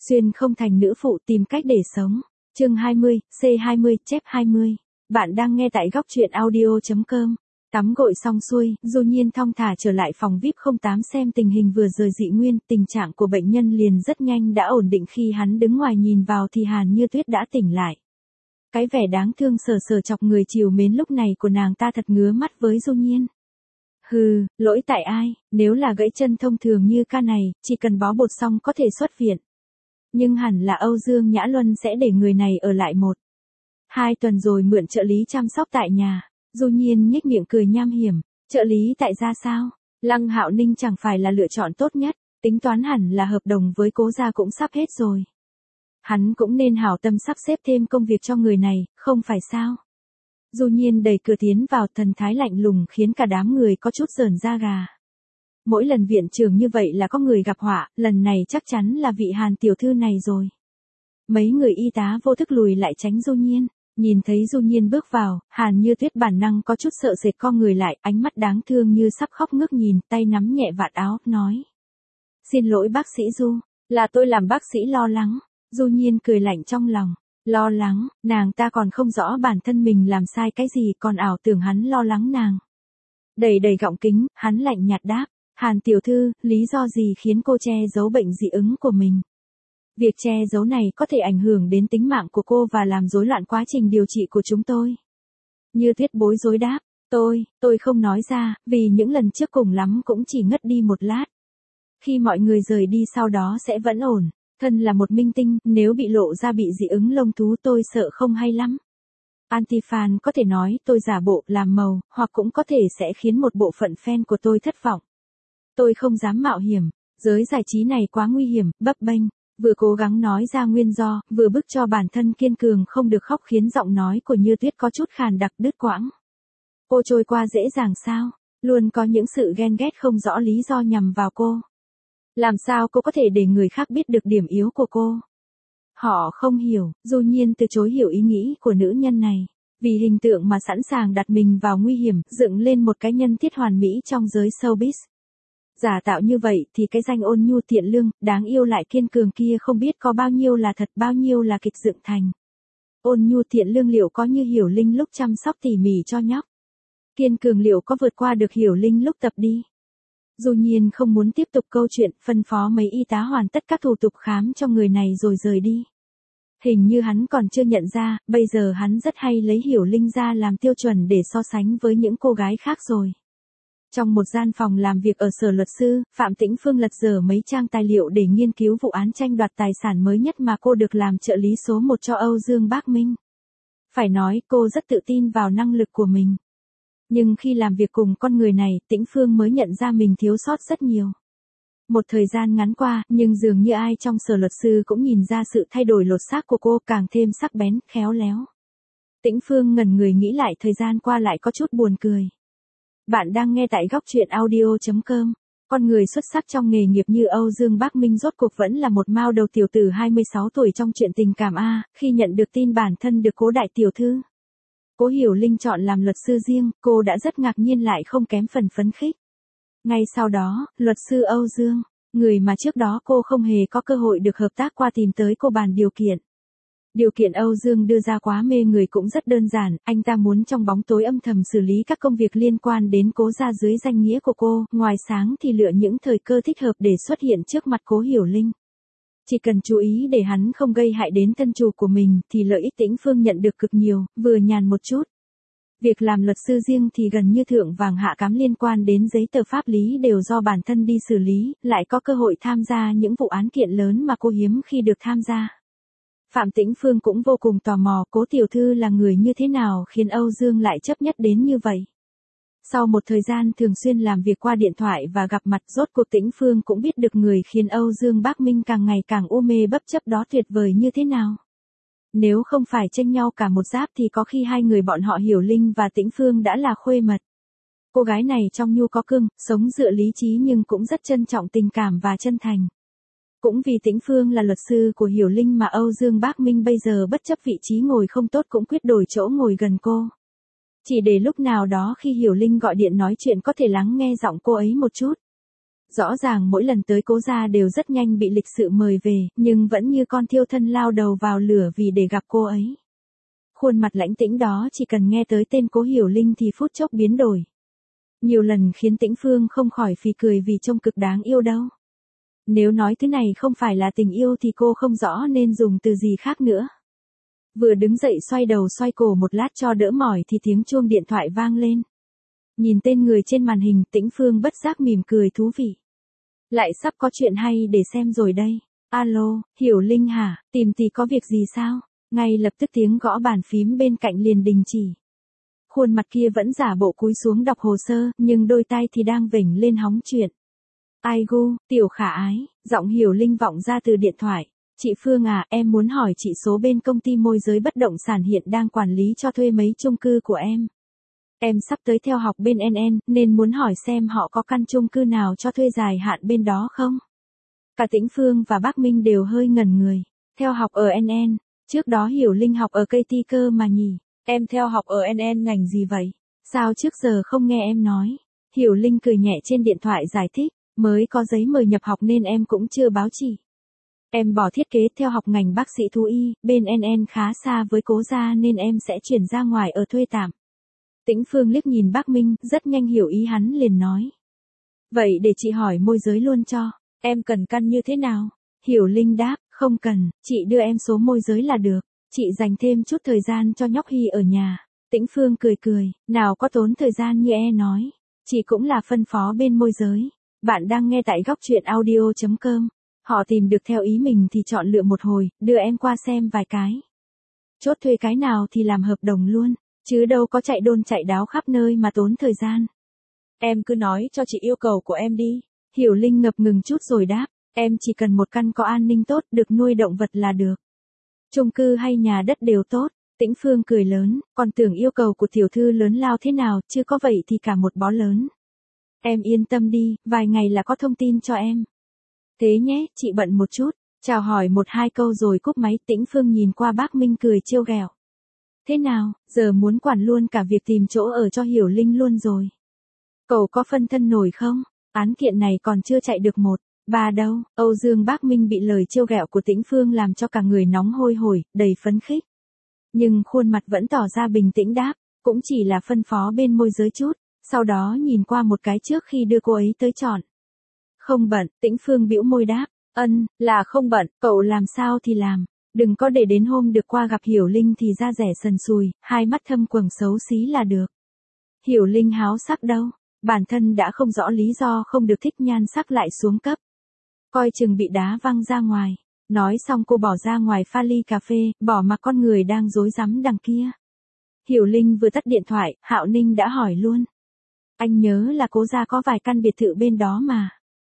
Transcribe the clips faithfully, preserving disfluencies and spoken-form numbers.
Xuyên không thành nữ phụ tìm cách để sống. Chương hai mươi, C hai mươi, chép hai mươi. Bạn đang nghe tại góc truyện audio chấm com. Tắm gội xong xuôi, Du Nhiên thong thả trở lại phòng vi ai pi không tám xem tình hình vừa rời dị nguyên, tình trạng của bệnh nhân liền rất nhanh đã ổn định. Khi hắn đứng ngoài nhìn vào thì Hàn Như Tuyết đã tỉnh lại. Cái vẻ đáng thương sờ sờ chọc người chiều mến lúc này của nàng ta thật ngứa mắt với Du Nhiên. Hừ, lỗi tại ai, nếu là gãy chân thông thường như ca này, chỉ cần bó bột xong có thể xuất viện. Nhưng hẳn là Âu Dương Nhã Luân sẽ để người này ở lại một, hai tuần rồi mượn trợ lý chăm sóc tại nhà. Du Nhiên nhếch miệng cười nham hiểm, trợ lý tại gia sao? Lăng Hạo Ninh chẳng phải là lựa chọn tốt nhất, tính toán hẳn là hợp đồng với Cố gia cũng sắp hết rồi. Hắn cũng nên hảo tâm sắp xếp thêm công việc cho người này, không phải sao? Du Nhiên đẩy cửa tiến vào, thần thái lạnh lùng khiến cả đám người có chút rờn da gà. Mỗi lần viện trưởng như vậy là có người gặp họa, lần này chắc chắn là vị Hàn tiểu thư này rồi. Mấy người y tá vô thức lùi lại tránh Du Nhiên, nhìn thấy Du Nhiên bước vào, Hàn Như Tuyết bản năng có chút sợ sệt co người lại, ánh mắt đáng thương như sắp khóc ngước nhìn, tay nắm nhẹ vạt áo, nói. Xin lỗi bác sĩ Du, là tôi làm bác sĩ lo lắng. Du Nhiên cười lạnh trong lòng, lo lắng, nàng ta còn không rõ bản thân mình làm sai cái gì còn ảo tưởng hắn lo lắng nàng. Đầy đầy gọng kính, hắn lạnh nhạt đáp. Hàn tiểu thư, lý do gì khiến cô che giấu bệnh dị ứng của mình? Việc che giấu này có thể ảnh hưởng đến tính mạng của cô và làm rối loạn quá trình điều trị của chúng tôi. Như Tuyết bối rối đáp, tôi, tôi không nói ra, vì những lần trước cùng lắm cũng chỉ ngất đi một lát. Khi mọi người rời đi sau đó sẽ vẫn ổn, thân là một minh tinh, nếu bị lộ ra bị dị ứng lông thú tôi sợ không hay lắm. Antifan có thể nói tôi giả bộ làm màu, hoặc cũng có thể sẽ khiến một bộ phận fan của tôi thất vọng. Tôi không dám mạo hiểm, giới giải trí này quá nguy hiểm, bấp bênh, vừa cố gắng nói ra nguyên do, vừa bức cho bản thân kiên cường không được khóc khiến giọng nói của Như Tuyết có chút khàn đặc đứt quãng. Cô trôi qua dễ dàng sao? Luôn có những sự ghen ghét không rõ lý do nhằm vào cô. Làm sao cô có thể để người khác biết được điểm yếu của cô? Họ không hiểu, Du Nhiên từ chối hiểu ý nghĩ của nữ nhân này. Vì hình tượng mà sẵn sàng đặt mình vào nguy hiểm, dựng lên một cái nhân thiết hoàn mỹ trong giới showbiz. Giả tạo như vậy thì cái danh ôn nhu thiện lương, đáng yêu lại kiên cường kia không biết có bao nhiêu là thật bao nhiêu là kịch dựng thành. Ôn nhu thiện lương liệu có như Hiểu Linh lúc chăm sóc tỉ mỉ cho nhóc? Kiên cường liệu có vượt qua được Hiểu Linh lúc tập đi? Du Nhiên không muốn tiếp tục câu chuyện, phân phó mấy y tá hoàn tất các thủ tục khám cho người này rồi rời đi. Hình như hắn còn chưa nhận ra, bây giờ hắn rất hay lấy Hiểu Linh ra làm tiêu chuẩn để so sánh với những cô gái khác rồi. Trong một gian phòng làm việc ở sở luật sư, Phạm Tĩnh Phương lật dở mấy trang tài liệu để nghiên cứu vụ án tranh đoạt tài sản mới nhất mà cô được làm trợ lý số một cho Âu Dương Bác Minh. Phải nói cô rất tự tin vào năng lực của mình. Nhưng khi làm việc cùng con người này, Tĩnh Phương mới nhận ra mình thiếu sót rất nhiều. Một thời gian ngắn qua, nhưng dường như ai trong sở luật sư cũng nhìn ra sự thay đổi lột xác của cô càng thêm sắc bén, khéo léo. Tĩnh Phương ngẩn người nghĩ lại thời gian qua lại có chút buồn cười. Bạn đang nghe tại góc truyện audio chấm com. Con người xuất sắc trong nghề nghiệp như Âu Dương Bác Minh rốt cuộc vẫn là một mao đầu tiểu tử hai mươi sáu tuổi trong chuyện tình cảm A, khi nhận được tin bản thân được Cố đại tiểu thư Cố Hiểu Linh chọn làm luật sư riêng, cô đã rất ngạc nhiên lại không kém phần phấn khích. Ngay sau đó, luật sư Âu Dương, người mà trước đó cô không hề có cơ hội được hợp tác qua tìm tới cô bàn điều kiện. Điều kiện Âu Dương đưa ra quá mê người cũng rất đơn giản, anh ta muốn trong bóng tối âm thầm xử lý các công việc liên quan đến Cố gia dưới danh nghĩa của cô, ngoài sáng thì lựa những thời cơ thích hợp để xuất hiện trước mặt Cố Hiểu Linh. Chỉ cần chú ý để hắn không gây hại đến thân chủ của mình thì lợi ích Tĩnh Phương nhận được cực nhiều, vừa nhàn một chút. Việc làm luật sư riêng thì gần như thượng vàng hạ cám liên quan đến giấy tờ pháp lý đều do bản thân đi xử lý, lại có cơ hội tham gia những vụ án kiện lớn mà cô hiếm khi được tham gia. Phạm Tĩnh Phương cũng vô cùng tò mò Cố tiểu thư là người như thế nào khiến Âu Dương lại chấp nhất đến như vậy. Sau một thời gian thường xuyên làm việc qua điện thoại và gặp mặt, rốt cuộc Tĩnh Phương cũng biết được người khiến Âu Dương Bác Minh càng ngày càng u mê bất chấp đó tuyệt vời như thế nào. Nếu không phải tranh nhau cả một giáp thì có khi hai người bọn họ Hiểu Linh và Tĩnh Phương đã là khuê mật. Cô gái này trong nhu có cương, sống dựa lý trí nhưng cũng rất trân trọng tình cảm và chân thành. Cũng vì Tĩnh Phương là luật sư của Hiểu Linh mà Âu Dương Bác Minh bây giờ bất chấp vị trí ngồi không tốt cũng quyết đổi chỗ ngồi gần cô. Chỉ để lúc nào đó khi Hiểu Linh gọi điện nói chuyện có thể lắng nghe giọng cô ấy một chút. Rõ ràng mỗi lần tới cố gia đều rất nhanh bị lịch sự mời về, nhưng vẫn như con thiêu thân lao đầu vào lửa vì để gặp cô ấy. Khuôn mặt lãnh tĩnh đó chỉ cần nghe tới tên Cố Hiểu Linh thì phút chốc biến đổi. Nhiều lần khiến Tĩnh Phương không khỏi phì cười vì trông cực đáng yêu đâu. Nếu nói thứ này không phải là tình yêu thì cô không rõ nên dùng từ gì khác nữa. Vừa đứng dậy xoay đầu xoay cổ một lát cho đỡ mỏi thì tiếng chuông điện thoại vang lên. Nhìn tên người trên màn hình, Tĩnh Phương bất giác mỉm cười thú vị. Lại sắp có chuyện hay để xem rồi đây. Alo, Hiểu Linh hả, tìm tỷ có việc gì sao? Ngay lập tức tiếng gõ bàn phím bên cạnh liền đình chỉ. Khuôn mặt kia vẫn giả bộ cúi xuống đọc hồ sơ, nhưng đôi tay thì đang vểnh lên hóng chuyện. Ai gu, tiểu khả ái, giọng Hiểu Linh vọng ra từ điện thoại. Chị Phương à, em muốn hỏi chị số bên công ty môi giới bất động sản hiện đang quản lý cho thuê mấy chung cư của em. Em sắp tới theo học bên en en, nên muốn hỏi xem họ có căn chung cư nào cho thuê dài hạn bên đó không? Cả Tĩnh Phương và bác Minh đều hơi ngẩn người. Theo học ở en en, trước đó Hiểu Linh học ở cây ti cơ mà nhỉ? Em theo học ở en en ngành gì vậy? Sao trước giờ không nghe em nói? Hiểu Linh cười nhẹ trên điện thoại giải thích, mới có giấy mời nhập học nên em cũng chưa báo chỉ. Em bỏ thiết kế theo học ngành bác sĩ thú y, bên en en khá xa với cố gia nên em sẽ chuyển ra ngoài ở thuê tạm. Tĩnh Phương liếc nhìn bác Minh, rất nhanh hiểu ý hắn liền nói. Vậy để chị hỏi môi giới luôn cho, em cần căn như thế nào? Hiểu Linh đáp, không cần, chị đưa em số môi giới là được, chị dành thêm chút thời gian cho nhóc Hy ở nhà. Tĩnh Phương cười cười, nào có tốn thời gian như e nói, chị cũng là phân phó bên môi giới. Bạn đang nghe tại góc truyện audio chấm com. Họ tìm được theo ý mình thì chọn lựa một hồi, đưa em qua xem vài cái. Chốt thuê cái nào thì làm hợp đồng luôn, chứ đâu có chạy đôn chạy đáo khắp nơi mà tốn thời gian. Em cứ nói cho chị yêu cầu của em đi. Hiểu Linh ngập ngừng chút rồi đáp, em chỉ cần một căn có an ninh tốt, được nuôi động vật là được. Chung cư hay nhà đất đều tốt. Tĩnh Phương cười lớn, còn tưởng yêu cầu của tiểu thư lớn lao thế nào, chưa có vậy thì cả một bó lớn. Em yên tâm đi, vài ngày là có thông tin cho em. Thế nhé, chị bận một chút. Chào hỏi một hai câu rồi cúp máy. Tĩnh Phương nhìn qua bác Minh cười trêu ghẹo. Thế nào, giờ muốn quản luôn cả việc tìm chỗ ở cho Hiểu Linh luôn rồi. Cậu có phân thân nổi không? Án kiện này còn chưa chạy được một, ba đâu. Âu Dương bác Minh bị lời trêu ghẹo của Tĩnh Phương làm cho cả người nóng hôi hổi, đầy phấn khích. Nhưng khuôn mặt vẫn tỏ ra bình tĩnh đáp, cũng chỉ là phân phó bên môi giới chút, sau đó nhìn qua một cái trước khi đưa cô ấy tới chọn. Không bận, Tĩnh Phương bĩu môi đáp, ân, là không bận, cậu làm sao thì làm, đừng có để đến hôm được qua gặp Hiểu Linh thì da rẻ sần sùi, hai mắt thâm quầng xấu xí là được. Hiểu Linh háo sắc đâu, bản thân đã không rõ lý do không được thích nhan sắc lại xuống cấp. Coi chừng bị đá văng ra ngoài. Nói xong cô bỏ ra ngoài pha ly cà phê, bỏ mặc con người đang rối rắm đằng kia. Hiểu Linh vừa tắt điện thoại, Hạo Ninh đã hỏi luôn. Anh nhớ là cố gia có vài căn biệt thự bên đó mà.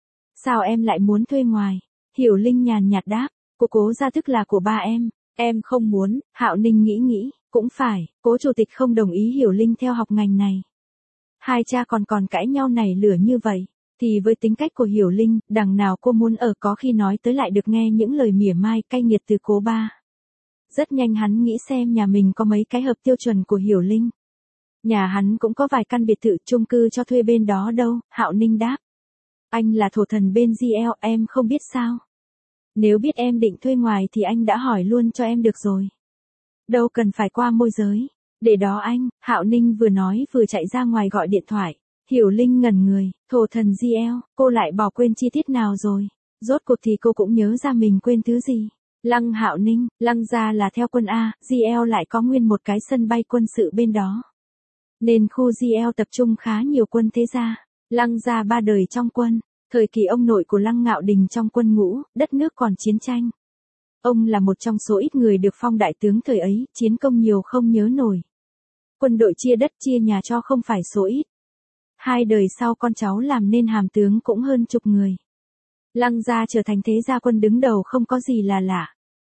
Sao em lại muốn thuê ngoài? Hiểu Linh nhàn nhạt đáp, cô cố gia tức là của ba em, em không muốn. Hạo Ninh nghĩ nghĩ, cũng phải, cố chủ tịch không đồng ý Hiểu Linh theo học ngành này. Hai cha còn còn cãi nhau nảy lửa như vậy. Thì với tính cách của Hiểu Linh, đằng nào cô muốn ở có khi nói tới lại được nghe những lời mỉa mai cay nghiệt từ cố ba. Rất nhanh hắn nghĩ xem nhà mình có mấy cái hợp tiêu chuẩn của Hiểu Linh. Nhà hắn cũng có vài căn biệt thự chung cư cho thuê bên đó đâu, Hạo Ninh đáp. Anh là thổ thần bên giê lờ, em không biết sao. Nếu biết em định thuê ngoài thì anh đã hỏi luôn cho em được rồi. Đâu cần phải qua môi giới. Để đó anh, Hạo Ninh vừa nói vừa chạy ra ngoài gọi điện thoại. Hiểu Linh ngẩn người, thổ thần giê lờ, cô lại bỏ quên chi tiết nào rồi? Rốt cuộc thì cô cũng nhớ ra mình quên thứ gì. Lăng Hạo Ninh, Lăng gia là theo quân A, giê lờ lại có nguyên một cái sân bay quân sự bên đó. Nên khu giê lờ tập trung khá nhiều quân thế gia. Lăng gia ba đời trong quân, thời kỳ ông nội của Lăng Ngạo Đình trong quân ngũ, đất nước còn chiến tranh. Ông là một trong số ít người được phong đại tướng thời ấy, chiến công nhiều không nhớ nổi. Quân đội chia đất chia nhà cho không phải số ít. Hai đời sau con cháu làm nên hàm tướng cũng hơn chục người. Lăng gia trở thành thế gia quân đứng đầu không có gì là lạ.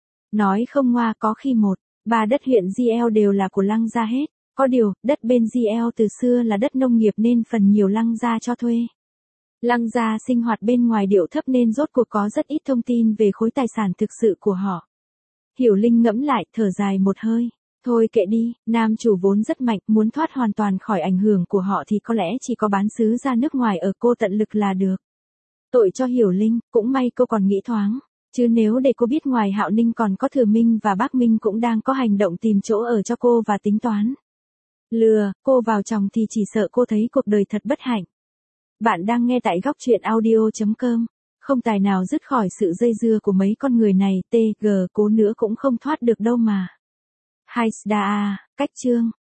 Nói không ngoa có khi một, ba đất huyện giê lờ đều là của Lăng gia hết. Có điều, đất bên giê lờ từ xưa là đất nông nghiệp nên phần nhiều Lăng gia cho thuê. Lăng gia sinh hoạt bên ngoài điệu thấp nên rốt cuộc có rất ít thông tin về khối tài sản thực sự của họ. Hiểu Linh ngẫm lại, thở dài một hơi. Thôi kệ đi, nam chủ vốn rất mạnh, muốn thoát hoàn toàn khỏi ảnh hưởng của họ thì có lẽ chỉ có bán xứ ra nước ngoài ở cô tận lực là được. Tội cho Hiểu Linh, cũng may cô còn nghĩ thoáng. Chứ nếu để cô biết ngoài Hạo Ninh còn có Thừa Minh và bác Minh cũng đang có hành động tìm chỗ ở cho cô và tính toán lừa cô vào chồng thì chỉ sợ cô thấy cuộc đời thật bất hạnh. Bạn đang nghe tại góc truyện audio.com. Không tài nào dứt khỏi sự dây dưa của mấy con người này, tê gờ cố nữa cũng không thoát được đâu mà. Hai Sda, cách chương.